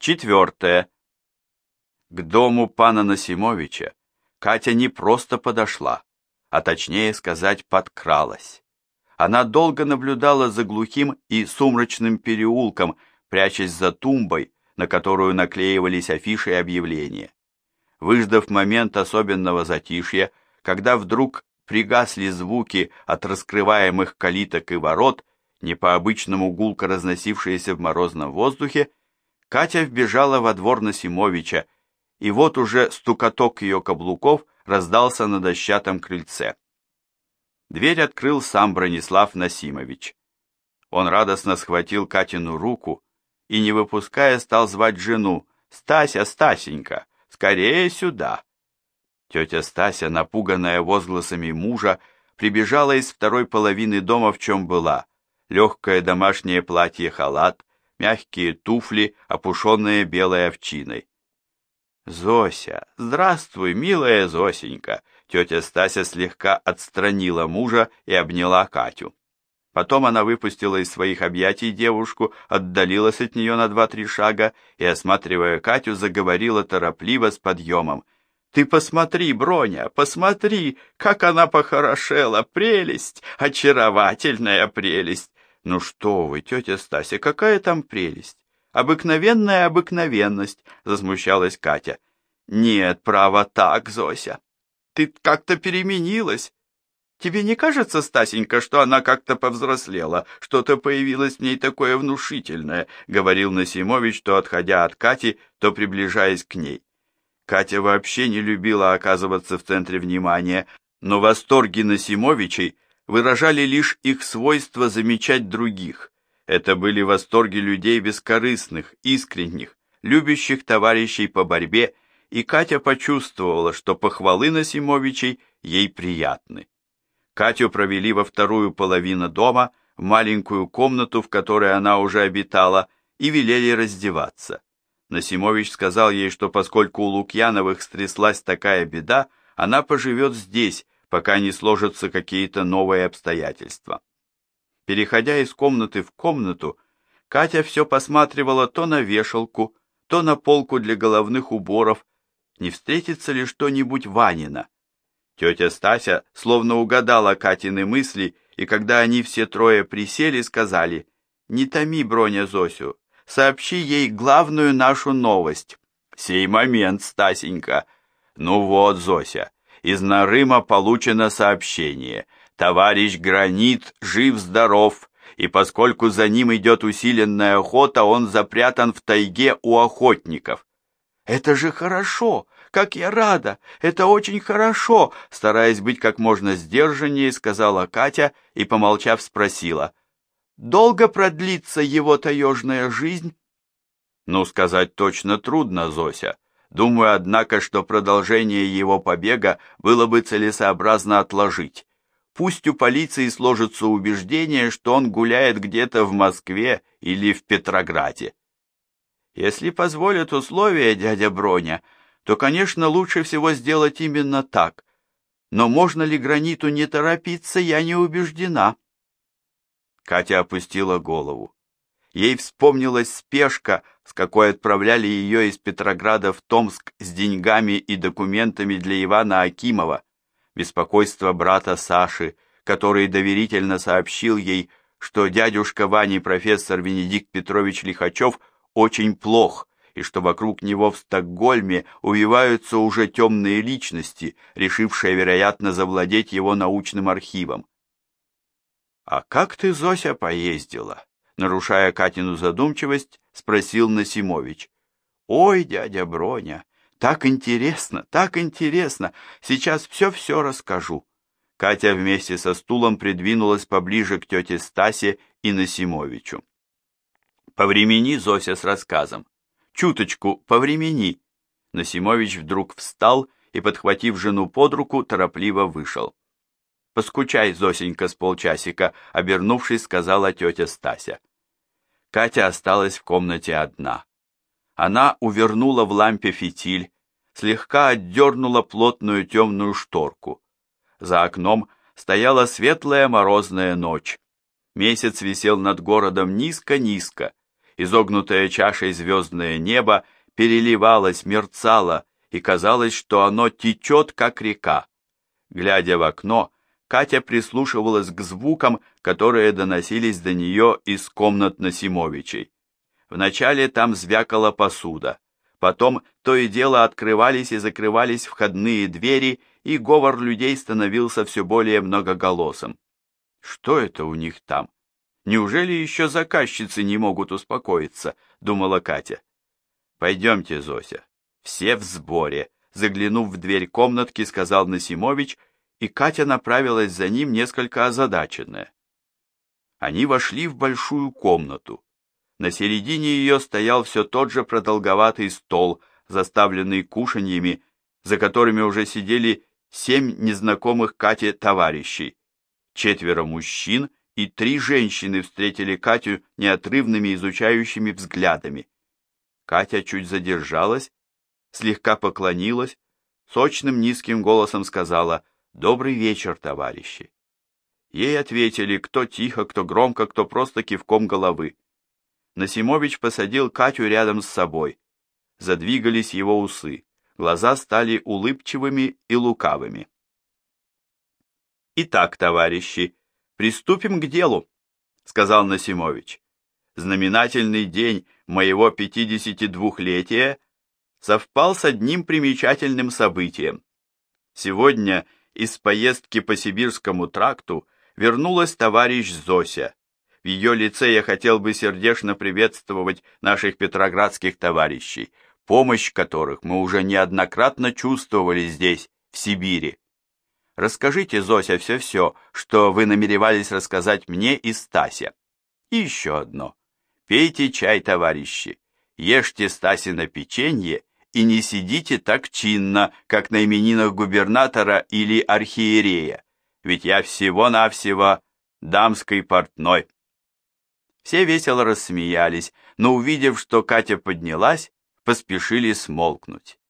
4. К дому пана Насимовича Катя не просто подошла, а точнее сказать, подкралась. Она долго наблюдала за глухим и сумрачным переулком, прячась за тумбой, на которую наклеивались афиши и объявления. Выждав момент особенного затишья, когда вдруг пригасли звуки от раскрываемых калиток и ворот, не по-обычному гулко разносившиеся в морозном воздухе, Катя вбежала во двор Насимовича, и вот уже стукоток ее каблуков раздался на дощатом крыльце. Дверь открыл сам Бронислав Насимович. Он радостно схватил Катину руку и, не выпуская, стал звать жену: «Стася, Стасенька, скорее сюда!» Тетя Стася, напуганная возгласами мужа, прибежала из второй половины дома, в чем была: легкое домашнее платье-халат, мягкие туфли, опушенные белой овчиной. «Зося, здравствуй, милая Зосенька!» Тетя Стася слегка отстранила мужа и обняла Катю. Потом она выпустила из своих объятий девушку, отдалилась от нее на 2-3 шага и, осматривая Катю, заговорила торопливо с подъемом: «Ты посмотри, Броня, посмотри, как она похорошела! Прелесть! Очаровательная прелесть!» «Ну что вы, тетя Стася, какая там прелесть? Обыкновенная обыкновенность!» — засмущалась Катя. «Нет, право так, Зося. Ты как-то переменилась. Тебе не кажется, Стасенька, что она как-то повзрослела? Что-то появилось в ней такое внушительное», — говорил Насимович, то отходя от Кати, то приближаясь к ней. Катя вообще не любила оказываться в центре внимания, но восторги Насимовичей выражали лишь их свойство замечать других. Это были восторги людей бескорыстных, искренних, любящих товарищей по борьбе, и Катя почувствовала, что похвалы Насимовичей ей приятны. Катю провели во вторую половину дома, в маленькую комнату, в которой она уже обитала, и велели раздеваться. Насимович сказал ей, что поскольку у Лукьяновых стряслась такая беда, она поживет здесь, пока не сложатся какие-то новые обстоятельства. Переходя из комнаты в комнату, Катя все посматривала то на вешалку, то на полку для головных уборов, не встретится ли что-нибудь Ванина. Тетя Стася словно угадала Катины мысли, и когда они все трое присели, сказали: «Не томи, Броня, Зосю, сообщи ей главную нашу новость». «Сей момент, Стасенька». «Ну вот, Зося, из Нарыма получено сообщение. Товарищ Гранит жив-здоров, и поскольку за ним идет усиленная охота, он запрятан в тайге у охотников». «Это же хорошо! Как я рада! Это очень хорошо!» Стараясь быть как можно сдержаннее, сказала Катя и, помолчав, спросила: «Долго продлится его таежная жизнь?» «Ну, сказать точно трудно, Зося. Думаю, однако, что продолжение его побега было бы целесообразно отложить. Пусть у полиции сложится убеждение, что он гуляет где-то в Москве или в Петрограде. Если позволят условия, дядя Броня, то, конечно, лучше всего сделать именно так. Но можно ли Граниту не торопиться, я не убеждена». Катя опустила голову. Ей вспомнилась спешка, с какой отправляли ее из Петрограда в Томск с деньгами и документами для Ивана Акимова, беспокойство брата Саши, который доверительно сообщил ей, что дядюшка Вани профессор Венедикт Петрович Лихачев очень плох, и что вокруг него в Стокгольме увиваются уже темные личности, решившие, вероятно, завладеть его научным архивом. «А как ты, Зося, поездила?» Нарушая Катину задумчивость, спросил Насимович. «Ой, дядя Броня, так интересно, так интересно! Сейчас все-все расскажу». Катя вместе со стулом придвинулась поближе к тете Стасе и Насимовичу. «Повремени, Зося, с рассказом. Чуточку повремени». Насимович вдруг встал и, подхватив жену под руку, торопливо вышел. «Поскучай, Зосенька, с полчасика», — обернувшись, сказала тетя Стася. Катя осталась в комнате одна. Она увернула в лампе фитиль, слегка отдернула плотную темную шторку. За окном стояла светлая морозная ночь. Месяц висел над городом низко-низко, Изогнутое чашей звездное небо переливалось, мерцало, и казалось, что оно течет, как река. Глядя в окно, Катя прислушивалась к звукам, которые доносились до нее из комнат Насимовичей. Вначале там звякала посуда, потом то и дело открывались и закрывались входные двери, и говор людей становился все более многоголосым. Что это у них там? Неужели еще заказчицы не могут успокоиться, думала Катя. Пойдемте, Зося, все в сборе, заглянув в дверь комнатки, сказал Насимович, и Катя направилась за ним несколько озадаченная. Они вошли в большую комнату. На середине ее стоял все тот же продолговатый стол, заставленный кушаньями, за которыми уже сидели 7 незнакомых Кате товарищей. 4 мужчин и 3 женщины встретили Катю неотрывными изучающими взглядами. Катя чуть задержалась, слегка поклонилась, сочным низким голосом сказала «Добрый вечер, товарищи». Ей ответили, кто тихо, кто громко, кто просто кивком головы. Насимович посадил Катю рядом с собой. Задвигались его усы, глаза стали улыбчивыми и лукавыми. «Итак, товарищи, приступим к делу», — сказал Насимович. «Знаменательный день моего 52-летия совпал с одним примечательным событием. Сегодня из поездки по Сибирскому тракту вернулась товарищ Зося. В ее лице я хотел бы сердечно приветствовать наших петроградских товарищей, помощь которых мы уже неоднократно чувствовали здесь, в Сибири. Расскажите, Зося, все-все, что вы намеревались рассказать мне и Стасе. И еще одно. Пейте чай, товарищи, ешьте Стасино печенье и не сидите так чинно, как на именинах губернатора или архиерея, ведь я всего-навсего дамский портной». Все весело рассмеялись, но, увидев, что Катя поднялась, поспешили смолкнуть.